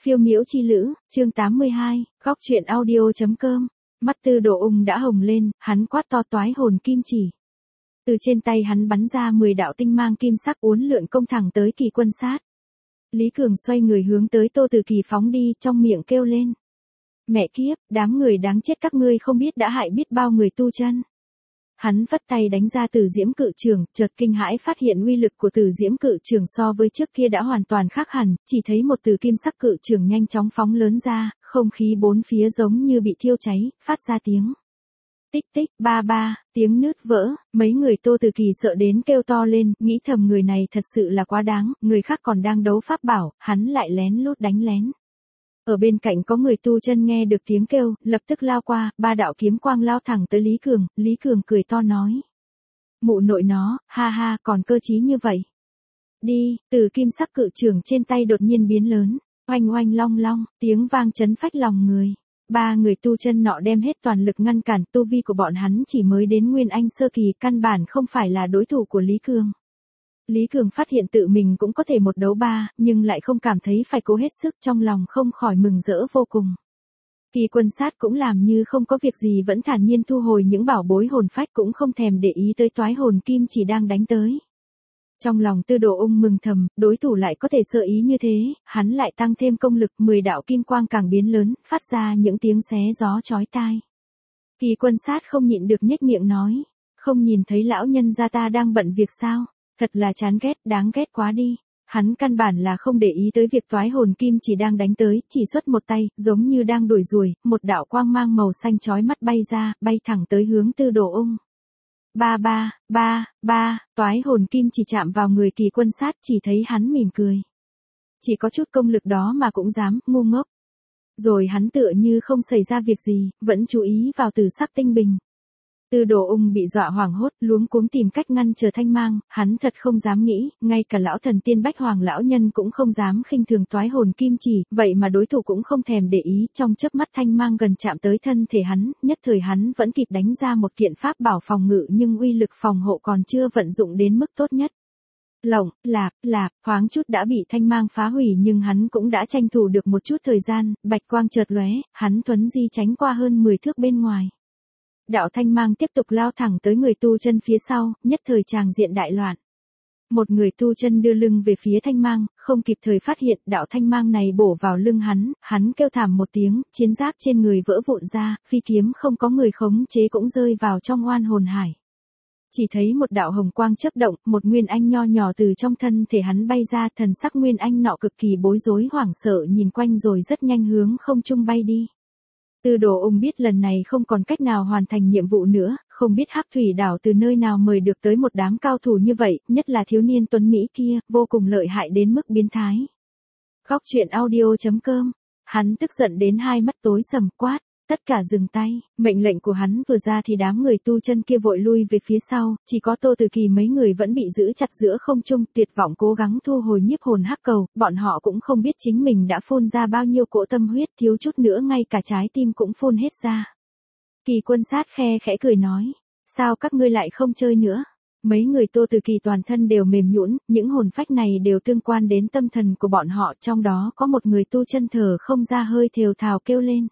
Phiêu miễu chi lữ, chương 82, góc truyện audio.com. Mắt Tư Đồ Ung đã hồng lên, hắn quát to toái hồn kim chỉ. Từ trên tay hắn bắn ra 10 đạo tinh mang kim sắc uốn lượn công thẳng tới Kỳ Quân Sát. Lý Cường xoay người hướng tới Tô Từ Kỳ phóng đi, trong miệng kêu lên. Mẹ kiếp, đám người đáng chết các ngươi không biết đã hại biết bao người tu chân. Hắn vất tay đánh ra Tử Diễm Cự Trường, chợt kinh hãi phát hiện uy lực của Tử Diễm Cự Trường so với trước kia đã hoàn toàn khác hẳn, chỉ thấy một từ kim sắc cự trường nhanh chóng phóng lớn ra, không khí bốn phía giống như bị thiêu cháy, phát ra tiếng tích tích, ba ba, tiếng nứt vỡ, mấy người Tô Từ Kỳ sợ đến kêu to lên, nghĩ thầm người này thật sự là quá đáng, người khác còn đang đấu pháp bảo, hắn lại lén lút đánh lén. Ở bên cạnh có người tu chân nghe được tiếng kêu, lập tức lao qua, 3 đạo kiếm quang lao thẳng tới Lý Cường cười to nói. Mụ nội nó, ha ha, còn cơ trí như vậy. Đi, từ kim sắc cự trường trên tay đột nhiên biến lớn, oanh oanh long long, tiếng vang chấn phách lòng người. 3 người tu chân nọ đem hết toàn lực ngăn cản, tu vi của bọn hắn chỉ mới đến Nguyên Anh sơ kỳ, căn bản không phải là đối thủ của Lý Cường. Lý Cường phát hiện tự mình cũng có thể một đấu 3, nhưng lại không cảm thấy phải cố hết sức, trong lòng không khỏi mừng rỡ vô cùng. Kỳ Quân Sát cũng làm như không có việc gì, vẫn thản nhiên thu hồi những bảo bối hồn phách, cũng không thèm để ý tới toái hồn kim chỉ đang đánh tới. Trong lòng Tư Đồ Ung mừng thầm, đối thủ lại có thể sơ ý như thế, hắn lại tăng thêm công lực, 10 đạo kim quang càng biến lớn, phát ra những tiếng xé gió chói tai. Kỳ Quân Sát không nhịn được nhếch miệng nói, không nhìn thấy lão nhân gia ta đang bận việc sao? Thật là chán ghét, đáng ghét quá đi. Hắn căn bản là không để ý tới việc toái hồn kim chỉ đang đánh tới, chỉ xuất một tay, giống như đang đuổi ruồi, một đạo quang mang màu xanh chói mắt bay ra, bay thẳng tới hướng Tư Đồ Ung. Ba, toái hồn kim chỉ chạm vào người Kỳ Quân Sát, chỉ thấy hắn mỉm cười. Chỉ có chút công lực đó mà cũng dám, ngu ngốc. Rồi hắn tựa như không xảy ra việc gì, vẫn chú ý vào Tử Sắc Tinh Bình. Tư Đồ Ung bị dọa hoảng hốt, luống cuống tìm cách ngăn trở thanh mang, hắn thật không dám nghĩ, ngay cả lão thần tiên Bách Hoàng lão nhân cũng không dám khinh thường toái hồn kim chỉ, vậy mà đối thủ cũng không thèm để ý, trong chớp mắt thanh mang gần chạm tới thân thể hắn, nhất thời hắn vẫn kịp đánh ra một kiện pháp bảo phòng ngự, nhưng uy lực phòng hộ còn chưa vận dụng đến mức tốt nhất. Lỏng, lạp, thoáng chút đã bị thanh mang phá hủy, nhưng hắn cũng đã tranh thủ được một chút thời gian, bạch quang chợt lóe, hắn thuấn di tránh qua hơn 10 thước bên ngoài. Đạo thanh mang tiếp tục lao thẳng tới người tu chân phía sau, nhất thời tràng diện đại loạn. Một người tu chân đưa lưng về phía thanh mang, không kịp thời phát hiện đạo thanh mang này bổ vào lưng hắn kêu thảm một tiếng, chiến giáp trên người vỡ vụn ra, phi kiếm không có người khống chế cũng rơi vào trong oan hồn hải. Chỉ thấy một đạo hồng quang chớp động, một nguyên anh nho nhỏ từ trong thân thể hắn bay ra, thần sắc nguyên anh nọ cực kỳ bối rối hoảng sợ nhìn quanh rồi rất nhanh hướng không trung bay đi. Tư Đồ Ung biết lần này không còn cách nào hoàn thành nhiệm vụ nữa, không biết Hắc Thủy Đảo từ nơi nào mời được tới một đám cao thủ như vậy, nhất là thiếu niên tuấn Mỹ kia, vô cùng lợi hại đến mức biến thái. Góc truyện audio.com, hắn tức giận đến hai mắt tối sầm quát, tất cả dừng tay, mệnh lệnh của hắn vừa ra thì đám người tu chân kia vội lui về phía sau, chỉ có Tô Từ Kỳ mấy người vẫn bị giữ chặt giữa không trung, tuyệt vọng cố gắng thu hồi nhiếp hồn hắc cầu, bọn họ cũng không biết chính mình đã phun ra bao nhiêu cỗ tâm huyết, thiếu chút nữa ngay cả trái tim cũng phun hết ra. Kỳ Quân Sát khe khẽ cười nói, sao các ngươi lại không chơi nữa? Mấy người Tô Từ Kỳ toàn thân đều mềm nhũn, những hồn phách này đều tương quan đến tâm thần của bọn họ, trong đó có một người tu chân thở không ra hơi thều thào kêu lên.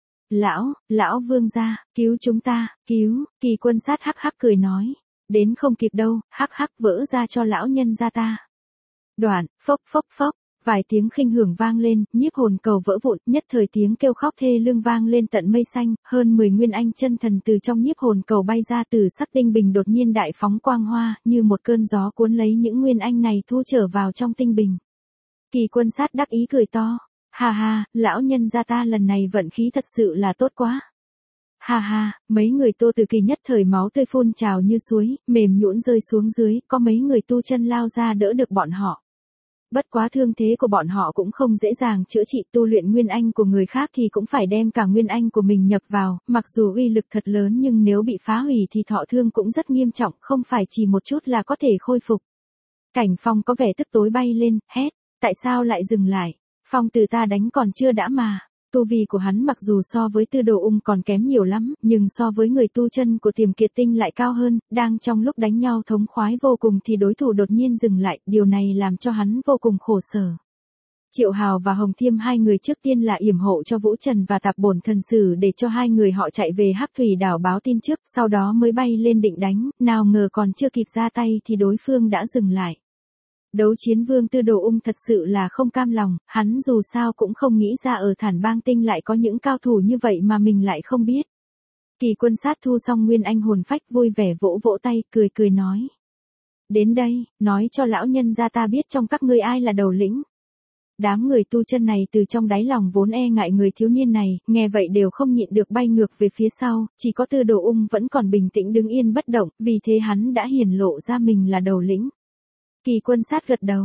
Lão vương gia, cứu chúng ta, cứu, Kỳ Quân Sát hắc hắc cười nói, đến không kịp đâu, hắc hắc vỡ ra cho lão nhân gia ta. Đoạn, phốc, vài tiếng khinh hưởng vang lên, nhiếp hồn cầu vỡ vụn, nhất thời tiếng kêu khóc thê lương vang lên tận mây xanh, hơn 10 nguyên anh chân thần từ trong nhiếp hồn cầu bay ra, Tử Sắc Tinh Bình đột nhiên đại phóng quang hoa, như một cơn gió cuốn lấy những nguyên anh này thu trở vào trong tinh bình. Kỳ Quân Sát đắc ý cười to. Ha, lão nhân gia ta lần này vận khí thật sự là tốt quá. Ha, mấy người Tô Từ Kỳ nhất thời máu tươi phun trào như suối, mềm nhũn rơi xuống dưới, có mấy người tu chân lao ra đỡ được bọn họ. Bất quá thương thế của bọn họ cũng không dễ dàng chữa trị, tu luyện nguyên anh của người khác thì cũng phải đem cả nguyên anh của mình nhập vào, mặc dù uy lực thật lớn nhưng nếu bị phá hủy thì thọ thương cũng rất nghiêm trọng, không phải chỉ một chút là có thể khôi phục. Cảnh Phong có vẻ tức tối bay lên, hét, tại sao lại dừng lại? Phong từ ta đánh còn chưa đã mà. Tu vi của hắn mặc dù so với Tư Đồ Ung còn kém nhiều lắm, nhưng so với người tu chân của Tiềm Kiệt Tinh lại cao hơn, đang trong lúc đánh nhau thống khoái vô cùng thì đối thủ đột nhiên dừng lại, điều này làm cho hắn vô cùng khổ sở. Triệu Hào và Hồng Thiêm hai người trước tiên là yểm hộ cho Vũ Trần và Tạp Bổn Thần Sử để cho hai người họ chạy về Hắc Thủy đảo báo tin trước, sau đó mới bay lên định đánh, nào ngờ còn chưa kịp ra tay thì đối phương đã dừng lại. Đấu Chiến Vương Tư Đồ Ung thật sự là không cam lòng, hắn dù sao cũng không nghĩ ra ở Thản Bang Tinh lại có những cao thủ như vậy mà mình lại không biết. Kỳ Quân Sát thu xong nguyên anh hồn phách vui vẻ vỗ vỗ tay, cười cười nói. Đến đây, nói cho lão nhân gia ta biết trong các ngươi ai là đầu lĩnh. Đám người tu chân này từ trong đáy lòng vốn e ngại người thiếu niên này, nghe vậy đều không nhịn được bay ngược về phía sau, chỉ có Tư Đồ Ung vẫn còn bình tĩnh đứng yên bất động, vì thế hắn đã hiển lộ ra mình là đầu lĩnh. Kỳ Quân Sát gật đầu,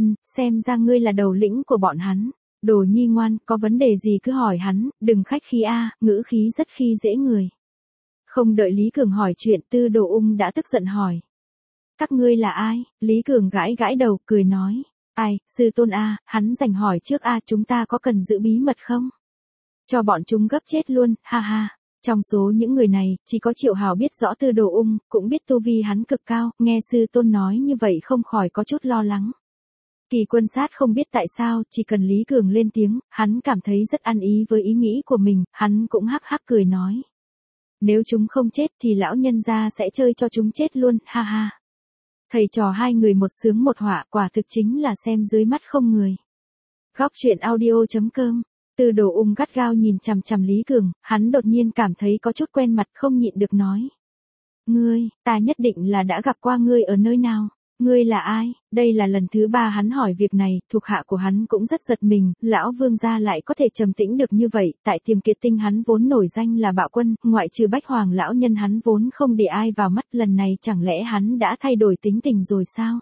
xem ra ngươi là đầu lĩnh của bọn hắn. Đồ Nhi ngoan, có vấn đề gì cứ hỏi hắn, đừng khách khí ngữ khí rất khi dễ người. Không đợi Lý Cường hỏi chuyện, Tư Đồ Ung đã tức giận hỏi. Các ngươi là ai? Lý Cường gãi gãi đầu, cười nói. Ai, sư tôn hắn rảnh hỏi trước chúng ta có cần giữ bí mật không? Cho bọn chúng gấp chết luôn, ha ha. Trong số những người này, chỉ có Triệu Hào biết rõ Tư Đồ Ung, cũng biết tu vi hắn cực cao, nghe sư tôn nói như vậy không khỏi có chút lo lắng. Kỳ Quân Sát không biết tại sao, chỉ cần Lý Cường lên tiếng, hắn cảm thấy rất ăn ý với ý nghĩ của mình, hắn cũng hắc hắc cười nói. Nếu chúng không chết thì lão nhân gia sẽ chơi cho chúng chết luôn, ha ha. Thầy trò hai người một sướng một họa, quả thực chính là xem dưới mắt không người. Góc truyện audio.com. Tư Đồ Ung gắt gao nhìn chằm chằm Lý Cường, hắn đột nhiên cảm thấy có chút quen mặt, không nhịn được nói. Ngươi, ta nhất định là đã gặp qua ngươi ở nơi nào. Ngươi là ai? Đây là lần thứ 3 hắn hỏi việc này, thuộc hạ của hắn cũng rất giật mình, lão vương gia lại có thể trầm tĩnh được như vậy, tại Tiềm Kiệt Tinh hắn vốn nổi danh là bạo quân, ngoại trừ Bách Hoàng lão nhân hắn vốn không để ai vào mắt, lần này chẳng lẽ hắn đã thay đổi tính tình rồi sao?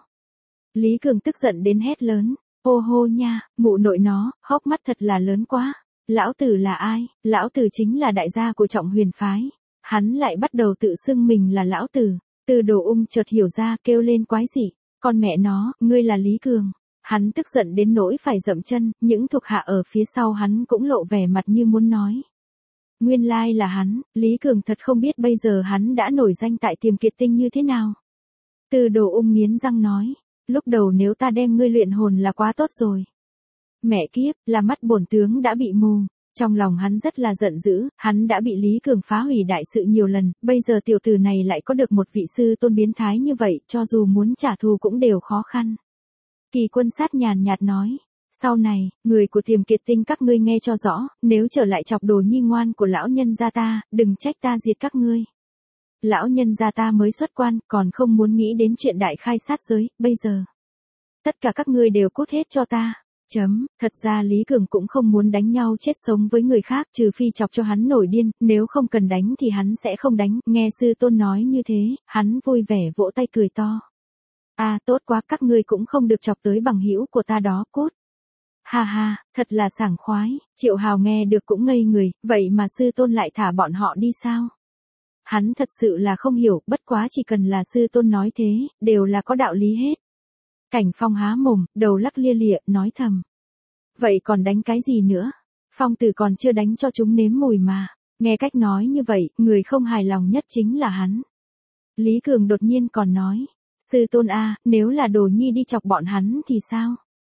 Lý Cường tức giận đến hét lớn, hô hô nha, mụ nội nó, hốc mắt thật là lớn quá. Lão tử là ai? Lão tử chính là đại gia của Trọng Huyền phái. Hắn lại bắt đầu tự xưng mình là lão tử. Tư Đồ Ung chợt hiểu ra, kêu lên quái dị. Con mẹ nó, ngươi là Lý Cường. Hắn tức giận đến nỗi phải dậm chân, những thuộc hạ ở phía sau hắn cũng lộ vẻ mặt như muốn nói. Nguyên lai là hắn, Lý Cường thật không biết bây giờ hắn đã nổi danh tại Tiềm Kiệt Tinh như thế nào. Tư Đồ Ung nghiến răng nói, lúc đầu nếu ta đem ngươi luyện hồn là quá tốt rồi. Mẹ kiếp, là mắt bổn tướng đã bị mù. Trong lòng hắn rất là giận dữ, hắn đã bị Lý Cường phá hủy đại sự nhiều lần, bây giờ tiểu tử này lại có được một vị sư tôn biến thái như vậy, cho dù muốn trả thù cũng đều khó khăn. Kỳ Quân Sát nhàn nhạt nói, sau này, người của Tiềm Kiệt Tinh các ngươi nghe cho rõ, nếu trở lại chọc Đồ Nhi ngoan của lão nhân gia ta, đừng trách ta diệt các ngươi. Lão nhân gia ta mới xuất quan, còn không muốn nghĩ đến chuyện đại khai sát giới, bây giờ. Tất cả các ngươi đều cút hết cho ta. Thật ra Lý Cường cũng không muốn đánh nhau chết sống với người khác, trừ phi chọc cho hắn nổi điên, nếu không cần đánh thì hắn sẽ không đánh, nghe sư tôn nói như thế, hắn vui vẻ vỗ tay cười to. Tốt quá, các ngươi cũng không được chọc tới bằng hữu của ta đó, cút. Ha ha, thật là sảng khoái, Triệu Hào nghe được cũng ngây người, vậy mà sư tôn lại thả bọn họ đi sao? Hắn thật sự là không hiểu, bất quá chỉ cần là sư tôn nói thế, đều là có đạo lý hết. Cảnh Phong há mồm, đầu lắc lia lịa, nói thầm. Vậy còn đánh cái gì nữa? Phong tử còn chưa đánh cho chúng nếm mùi mà. Nghe cách nói như vậy, người không hài lòng nhất chính là hắn. Lý Cường đột nhiên còn nói. Sư tôn nếu là Đồ Nhi đi chọc bọn hắn thì sao?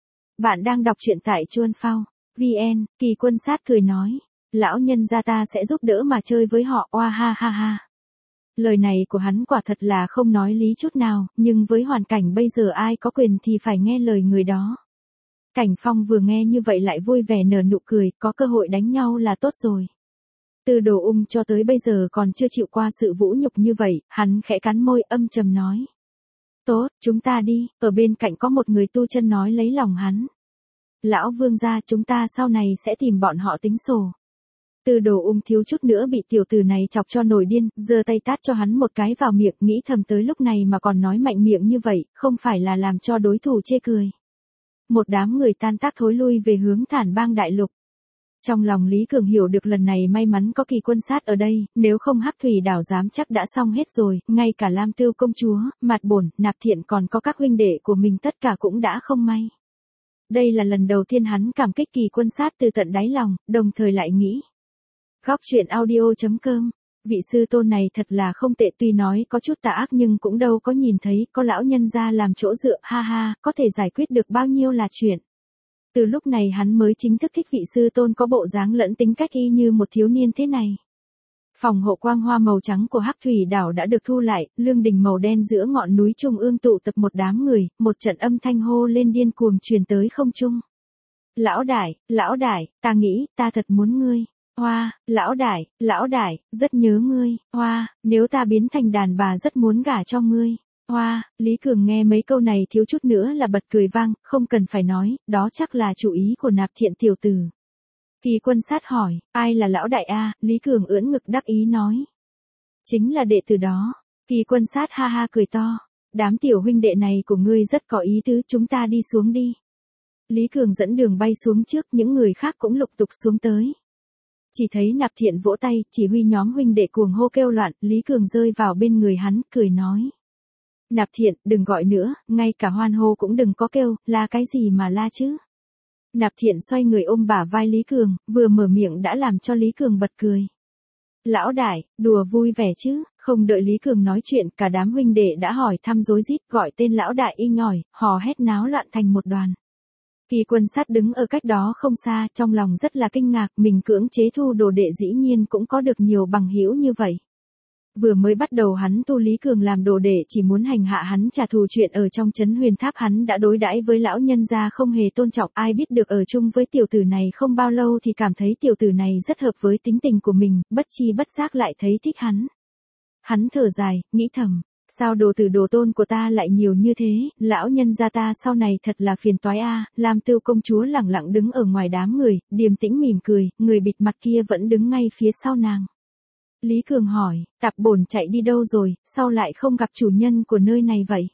Bạn đang đọc truyện tại Chuan Phao. VN, Kỳ Quân Sát cười nói. Lão nhân gia ta sẽ giúp đỡ mà chơi với họ, oa ha ha ha. Lời này của hắn quả thật là không nói lý chút nào, nhưng với hoàn cảnh bây giờ ai có quyền thì phải nghe lời người đó. Cảnh Phong vừa nghe như vậy lại vui vẻ nở nụ cười, có cơ hội đánh nhau là tốt rồi. Tư Đồ Ung cho tới bây giờ còn chưa chịu qua sự vũ nhục như vậy, hắn khẽ cắn môi âm trầm nói. Tốt, chúng ta đi, ở bên cạnh có một người tu chân nói lấy lòng hắn. Lão vương gia, chúng ta sau này sẽ tìm bọn họ tính sổ. Tư Đồ Ung thiếu chút nữa bị tiểu tử này chọc cho nổi điên, giơ tay tát cho hắn một cái vào miệng, nghĩ thầm tới lúc này mà còn nói mạnh miệng như vậy, không phải là làm cho đối thủ chê cười. Một đám người tan tác thối lui về hướng Thản Bang đại lục. Trong lòng Lý Cường hiểu được lần này may mắn có Kỳ Quân Sát ở đây, nếu không Hắc Thủy đảo dám chắc đã xong hết rồi, ngay cả Lam Tưu công chúa, Mạt Bổn, Nạp Thiện còn có các huynh đệ của mình tất cả cũng đã không may. Đây là lần đầu tiên hắn cảm kích Kỳ Quân Sát từ tận đáy lòng, đồng thời lại nghĩ. Góc truyện audio.com. Vị sư tôn này thật là không tệ, tuy nói có chút tà ác nhưng cũng đâu có nhìn thấy có lão nhân gia làm chỗ dựa, ha ha, có thể giải quyết được bao nhiêu là chuyện. Từ lúc này hắn mới chính thức thích vị sư tôn có bộ dáng lẫn tính cách y như một thiếu niên thế này. Phòng hộ quang hoa màu trắng của Hắc Thủy đảo đã được thu lại, lương đình màu đen giữa ngọn núi trung ương tụ tập một đám người, một trận âm thanh hô lên điên cuồng truyền tới không trung. Lão đại, ta nghĩ, ta thật muốn ngươi. Hoa, lão đại, rất nhớ ngươi. Hoa, nếu ta biến thành đàn bà rất muốn gả cho ngươi. Hoa, Lý Cường nghe mấy câu này thiếu chút nữa là bật cười vang, không cần phải nói, đó chắc là chủ ý của Nạp Thiện tiểu tử. Kỳ Quân Sát hỏi, ai là lão đại a? Lý Cường ưỡn ngực đắc ý nói. Chính là đệ tử đó. Kỳ Quân Sát ha ha cười to. Đám tiểu huynh đệ này của ngươi rất có ý tứ, chúng ta đi xuống đi. Lý Cường dẫn đường bay xuống trước, những người khác cũng lục tục xuống tới. Chỉ thấy Nạp Thiện vỗ tay, chỉ huy nhóm huynh đệ cuồng hô kêu loạn, Lý Cường rơi vào bên người hắn, cười nói. Nạp Thiện, đừng gọi nữa, ngay cả hoan hô cũng đừng có kêu, la cái gì mà la chứ. Nạp Thiện xoay người ôm bả vai Lý Cường, vừa mở miệng đã làm cho Lý Cường bật cười. Lão đại, đùa vui vẻ chứ, không đợi Lý Cường nói chuyện, cả đám huynh đệ đã hỏi thăm rối rít gọi tên lão đại y nhỏi, hò hét náo loạn thành một đoàn. Kỳ Quân Sát đứng ở cách đó không xa, trong lòng rất là kinh ngạc, mình cưỡng chế thu đồ đệ dĩ nhiên cũng có được nhiều bằng hữu như vậy. Vừa mới bắt đầu hắn thu Lý Cường làm đồ đệ chỉ muốn hành hạ hắn trả thù chuyện ở trong trấn Huyền Tháp hắn đã đối đãi với lão nhân gia không hề tôn trọng, ai biết được ở chung với tiểu tử này không bao lâu thì cảm thấy tiểu tử này rất hợp với tính tình của mình, bất chi bất giác lại thấy thích hắn. Hắn thở dài, nghĩ thầm, sao đồ tử đồ tôn của ta lại nhiều như thế, lão nhân gia ta sau này thật là phiền toái a. Lam Tưu công chúa lẳng lặng đứng ở ngoài đám người, điềm tĩnh mỉm cười, người bịt mặt kia vẫn đứng ngay phía sau nàng. Lý Cường hỏi, Tạp Bổn chạy đi đâu rồi, sao lại không gặp chủ nhân của nơi này vậy?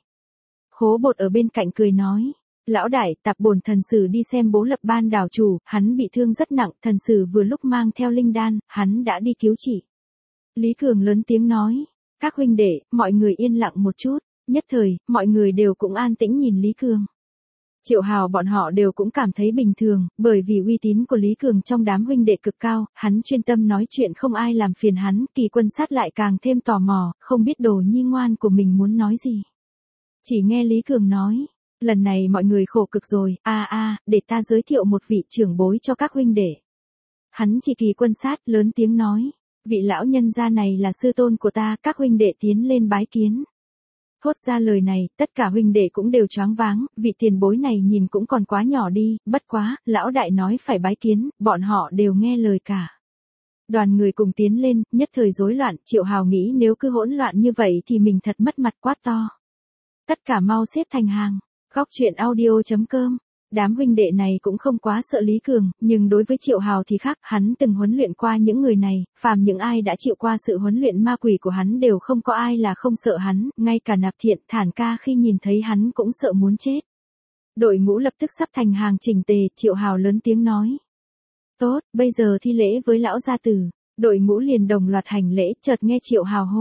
Khố Bột ở bên cạnh cười nói, lão đại, Tạp Bổn thần sử đi xem Bố Lập Ban đảo chủ, hắn bị thương rất nặng, thần sử vừa lúc mang theo linh đan, hắn đã đi cứu trị. Lý Cường lớn tiếng nói, các huynh đệ, mọi người yên lặng một chút, nhất thời, mọi người đều cũng an tĩnh nhìn Lý Cường. Triệu Hào bọn họ đều cũng cảm thấy bình thường, bởi vì uy tín của Lý Cường trong đám huynh đệ cực cao, hắn chuyên tâm nói chuyện không ai làm phiền hắn, Kỳ Quân Sát lại càng thêm tò mò, không biết đồ nhi ngoan của mình muốn nói gì. Chỉ nghe Lý Cường nói, lần này mọi người khổ cực rồi, để ta giới thiệu một vị trưởng bối cho các huynh đệ. Hắn chỉ Kỳ Quân Sát lớn tiếng nói, vị lão nhân gia này là sư tôn của ta, các huynh đệ tiến lên bái kiến. Thốt ra lời này, tất cả huynh đệ cũng đều choáng váng, vị tiền bối này nhìn cũng còn quá nhỏ đi, bất quá, lão đại nói phải bái kiến, bọn họ đều nghe lời cả. Đoàn người cùng tiến lên, nhất thời rối loạn, Triệu Hào nghĩ nếu cứ hỗn loạn như vậy thì mình thật mất mặt quát to. Tất cả mau xếp thành hàng, góc truyện audio.com. Đám huynh đệ này cũng không quá sợ Lý Cường, nhưng đối với Triệu Hào thì khác, hắn từng huấn luyện qua những người này, phàm những ai đã chịu qua sự huấn luyện ma quỷ của hắn đều không có ai là không sợ hắn, ngay cả Nạp Thiện, Thản Ca khi nhìn thấy hắn cũng sợ muốn chết. Đội ngũ lập tức sắp thành hàng chỉnh tề, Triệu Hào lớn tiếng nói. Tốt, bây giờ thi lễ với lão gia tử, đội ngũ liền đồng loạt hành lễ, chợt nghe Triệu Hào hô.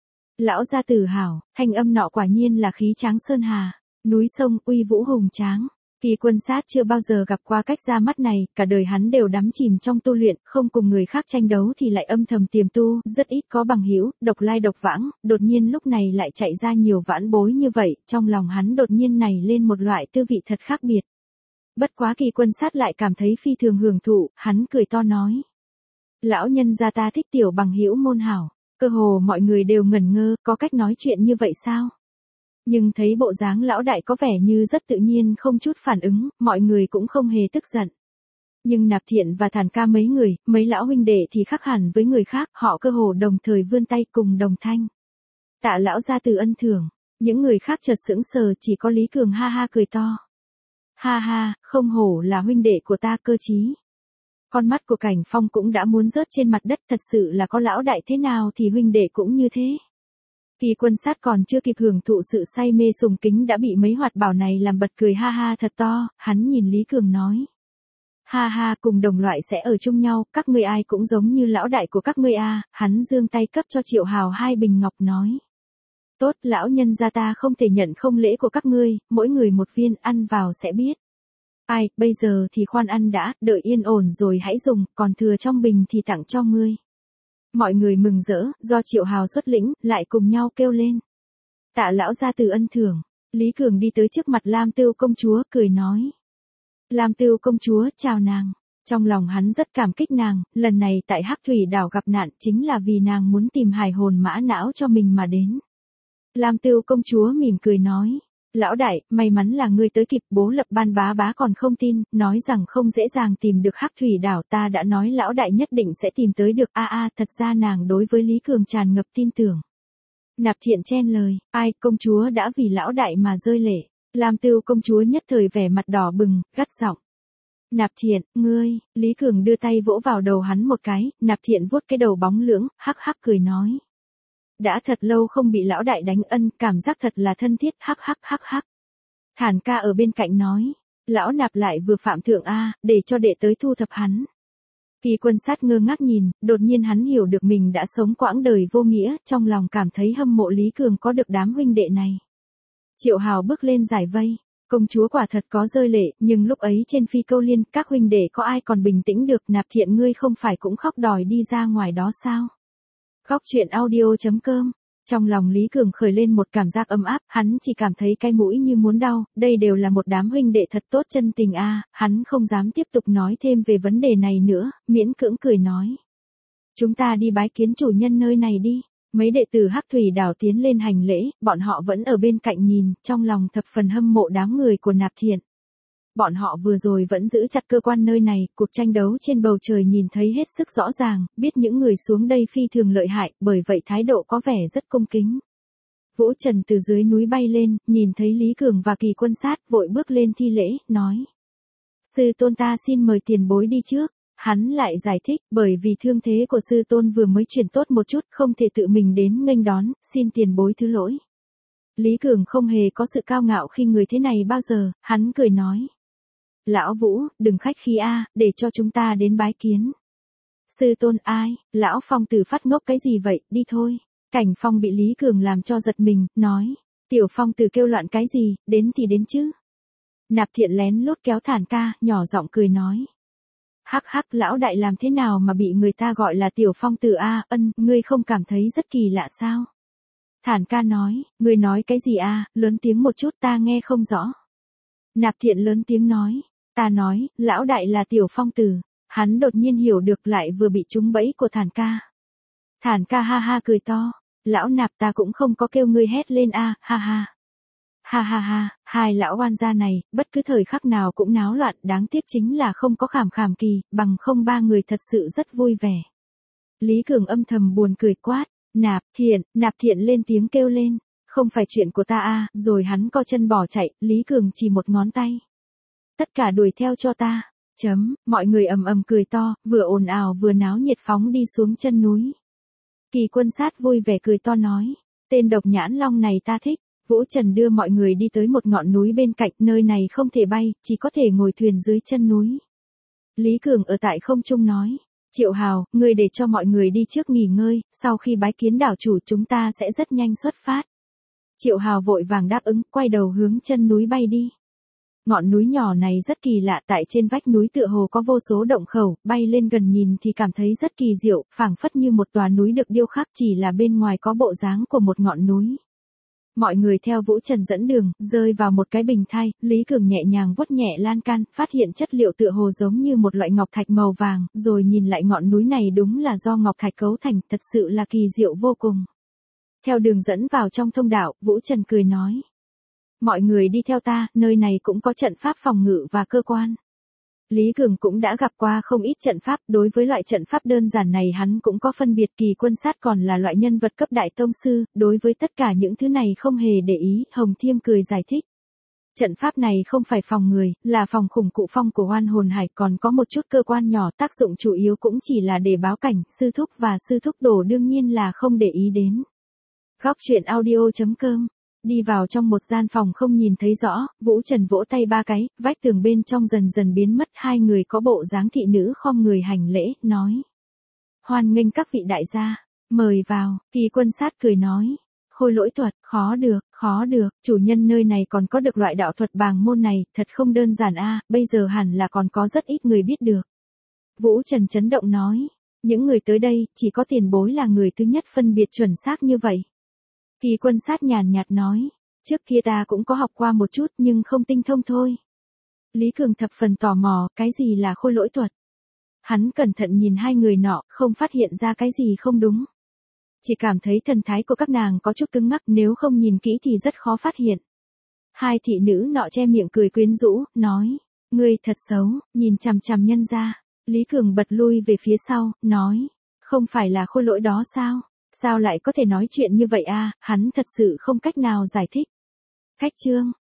Lão gia tử hảo, thanh âm nọ quả nhiên là khí tráng sơn hà, núi sông uy vũ hùng tráng. Kỳ Quân Sát chưa bao giờ gặp qua cách ra mắt này, cả đời hắn đều đắm chìm trong tu luyện, không cùng người khác tranh đấu thì lại âm thầm tiềm tu, rất ít có bằng hữu, độc lai độc vãng, đột nhiên lúc này lại chạy ra nhiều vãn bối như vậy, trong lòng hắn đột nhiên nảy lên một loại tư vị thật khác biệt. Bất quá Kỳ Quân Sát lại cảm thấy phi thường hưởng thụ, hắn cười to nói. Lão nhân gia ta thích tiểu bằng hữu môn hảo, cơ hồ mọi người đều ngẩn ngơ, có cách nói chuyện như vậy sao? Nhưng thấy bộ dáng lão đại có vẻ như rất tự nhiên không chút phản ứng, mọi người cũng không hề tức giận. Nhưng Nạp Thiện và Thản Ca mấy lão huynh đệ thì khác hẳn với người khác, họ cơ hồ đồng thời vươn tay cùng đồng thanh. Tạ lão gia từ ân thưởng, những người khác chợt sững sờ, chỉ có Lý Cường ha ha cười to. Ha ha, không hổ là huynh đệ của ta cơ trí. Con mắt của Cảnh Phong cũng đã muốn rớt trên mặt đất, thật sự là có lão đại thế nào thì huynh đệ cũng như thế. Kỳ Quân Sát còn chưa kịp hưởng thụ sự say mê sùng kính đã bị mấy hoạt bảo này làm bật cười ha ha thật to, hắn nhìn Lý Cường nói. Ha ha, cùng đồng loại sẽ ở chung nhau, các ngươi ai cũng giống như lão đại của các ngươi a. Hắn giương tay cấp cho Triệu Hào 2 bình ngọc nói. Tốt, lão nhân gia ta không thể nhận không lễ của các ngươi, mỗi người một viên, ăn vào sẽ biết. Ai, bây giờ thì khoan ăn đã, đợi yên ổn rồi hãy dùng, còn thừa trong bình thì tặng cho ngươi. Mọi người mừng rỡ, do Triệu Hào xuất lĩnh, lại cùng nhau kêu lên. Tạ lão gia từ ân thưởng, Lý Cường đi tới trước mặt Lam Tưu công chúa, cười nói. Lam Tưu công chúa chào nàng. Trong lòng hắn rất cảm kích nàng, lần này tại Hắc Thủy đảo gặp nạn chính là vì nàng muốn tìm hải hồn mã não cho mình mà đến. Lam Tưu công chúa mỉm cười nói. Lão đại, may mắn là ngươi tới kịp, bố Lập Ban bá bá còn không tin, nói rằng không dễ dàng tìm được Hắc Thủy đảo, ta đã nói lão đại nhất định sẽ tìm tới được. Thật ra nàng đối với Lý Cường tràn ngập tin tưởng. Nạp Thiện chen lời, ai, công chúa đã vì lão đại mà rơi lệ. Lam Tưu công chúa nhất thời vẻ mặt đỏ bừng, gắt giọng. Nạp Thiện, ngươi, Lý Cường đưa tay vỗ vào đầu hắn một cái, Nạp Thiện vuốt cái đầu bóng lưỡng, hắc hắc cười nói. Đã thật lâu không bị lão đại đánh ân, cảm giác thật là thân thiết, hắc hắc hắc hắc. Thản ca ở bên cạnh nói, lão Nạp lại vừa phạm thượng để cho đệ tới thu thập hắn. Kỳ Quân Sát ngơ ngác nhìn, đột nhiên hắn hiểu được mình đã sống quãng đời vô nghĩa, trong lòng cảm thấy hâm mộ Lý Cường có được đám huynh đệ này. Triệu Hào bước lên giải vây, công chúa quả thật có rơi lệ, nhưng lúc ấy trên Phi Câu Liên, các huynh đệ có ai còn bình tĩnh được, Nạp Thiện ngươi không phải cũng khóc đòi đi ra ngoài đó sao? Góc truyện audio.com. Trong lòng Lý Cường khởi lên một cảm giác ấm áp, hắn chỉ cảm thấy cái mũi như muốn đau, đây đều là một đám huynh đệ thật tốt chân tình hắn không dám tiếp tục nói thêm về vấn đề này nữa, miễn cưỡng cười nói. Chúng ta đi bái kiến chủ nhân nơi này đi. Mấy đệ tử Hắc Thủy đảo tiến lên hành lễ, bọn họ vẫn ở bên cạnh nhìn, trong lòng thập phần hâm mộ đám người của Nạp Thiện. Bọn họ vừa rồi vẫn giữ chặt cơ quan nơi này, cuộc tranh đấu trên bầu trời nhìn thấy hết sức rõ ràng, biết những người xuống đây phi thường lợi hại, bởi vậy thái độ có vẻ rất cung kính. Vũ Trần từ dưới núi bay lên, nhìn thấy Lý Cường và Kỳ Quân Sát, vội bước lên thi lễ, nói. Sư tôn ta xin mời tiền bối đi trước. Hắn lại giải thích, bởi vì thương thế của sư tôn vừa mới chuyển tốt một chút, không thể tự mình đến nghênh đón, xin tiền bối thứ lỗi. Lý Cường không hề có sự cao ngạo khi người thế này bao giờ, hắn cười nói. Lão Vũ, đừng khách khí để cho chúng ta đến bái kiến. Sư tôn ai, lão Phong Tử phát ngốc cái gì vậy, đi thôi. Cảnh Phong bị Lý Cường làm cho giật mình, nói. Tiểu Phong Tử kêu loạn cái gì, đến thì đến chứ. Nạp Thiện lén lút kéo Thản ca, nhỏ giọng cười nói. Hắc hắc, lão đại làm thế nào mà bị người ta gọi là Tiểu Phong Tử ngươi không cảm thấy rất kỳ lạ sao? Thản ca nói, ngươi nói cái gì lớn tiếng một chút ta nghe không rõ. Nạp Thiện lớn tiếng nói, ta nói, lão đại là Tiểu Phong Tử. Hắn đột nhiên hiểu được lại vừa bị trúng bẫy của Thản ca. Thản ca ha ha cười to, lão Nạp ta cũng không có kêu ngươi hét lên ha ha. Ha ha ha, hai lão oan gia này, bất cứ thời khắc nào cũng náo loạn, đáng tiếc chính là không có Khảm Kỳ, bằng không ba người thật sự rất vui vẻ. Lý Cường âm thầm buồn cười quát, Nạp Thiện lên tiếng kêu lên, không phải chuyện của ta rồi hắn co chân bỏ chạy, Lý Cường chỉ một ngón tay. Tất cả đuổi theo cho ta, mọi người ầm ầm cười to, vừa ồn ào vừa náo nhiệt phóng đi xuống chân núi. Kỳ Quân Sát vui vẻ cười to nói, tên độc nhãn long này ta thích. Vũ Trần đưa mọi người đi tới một ngọn núi bên cạnh, nơi này không thể bay, chỉ có thể ngồi thuyền dưới chân núi. Lý Cường ở tại không trung nói, Triệu Hào, ngươi để cho mọi người đi trước nghỉ ngơi, sau khi bái kiến đảo chủ chúng ta sẽ rất nhanh xuất phát. Triệu Hào vội vàng đáp ứng, quay đầu hướng chân núi bay đi. Ngọn núi nhỏ này rất kỳ lạ, tại trên vách núi tựa hồ có vô số động khẩu, bay lên gần nhìn thì cảm thấy rất kỳ diệu, phảng phất như một tòa núi được điêu khắc, chỉ là bên ngoài có bộ dáng của một ngọn núi. Mọi người theo Vũ Trần dẫn đường, rơi vào một cái bình thai, Lý Cường nhẹ nhàng vuốt nhẹ lan can, phát hiện chất liệu tựa hồ giống như một loại ngọc thạch màu vàng, rồi nhìn lại ngọn núi này đúng là do ngọc thạch cấu thành, thật sự là kỳ diệu vô cùng. Theo đường dẫn vào trong thông đạo, Vũ Trần cười nói. Mọi người đi theo ta, nơi này cũng có trận pháp phòng ngự và cơ quan. Lý Cường cũng đã gặp qua không ít trận pháp, đối với loại trận pháp đơn giản này hắn cũng có phân biệt. Kỳ Quân Sát còn là loại nhân vật cấp đại tông sư, đối với tất cả những thứ này không hề để ý, Hồng Thiêm cười giải thích. Trận pháp này không phải phòng người, là phòng khủng cụ phong của Oan Hồn Hải, còn có một chút cơ quan nhỏ, tác dụng chủ yếu cũng chỉ là để báo cảnh, sư thúc và sư thúc đồ đương nhiên là không để ý đến. Góc truyện audio.com. Đi vào trong một gian phòng không nhìn thấy rõ, Vũ Trần vỗ tay ba cái, vách tường bên trong dần dần biến mất, hai người có bộ dáng thị nữ khom người hành lễ, nói. Hoan nghênh các vị đại gia, mời vào. Kỳ Quân Sát cười nói. Khôi lỗi thuật, khó được, chủ nhân nơi này còn có được loại đạo thuật bàng môn này, thật không đơn giản bây giờ hẳn là còn có rất ít người biết được. Vũ Trần chấn động nói. Những người tới đây, chỉ có tiền bối là người thứ nhất phân biệt chuẩn xác như vậy. Kỳ Quân Sát nhàn nhạt nói, trước kia ta cũng có học qua một chút nhưng không tinh thông thôi. Lý Cường thập phần tò mò, cái gì là khôi lỗi thuật? Hắn cẩn thận nhìn hai người nọ, không phát hiện ra cái gì không đúng. Chỉ cảm thấy thần thái của các nàng có chút cứng ngắc, nếu không nhìn kỹ thì rất khó phát hiện. Hai thị nữ nọ che miệng cười quyến rũ, nói, ngươi thật xấu, nhìn chằm chằm nhân ra. Lý Cường bật lui về phía sau, nói, không phải là khôi lỗi đó sao? Sao lại có thể nói chuyện như vậy a? Hắn thật sự không cách nào giải thích. Khách trương.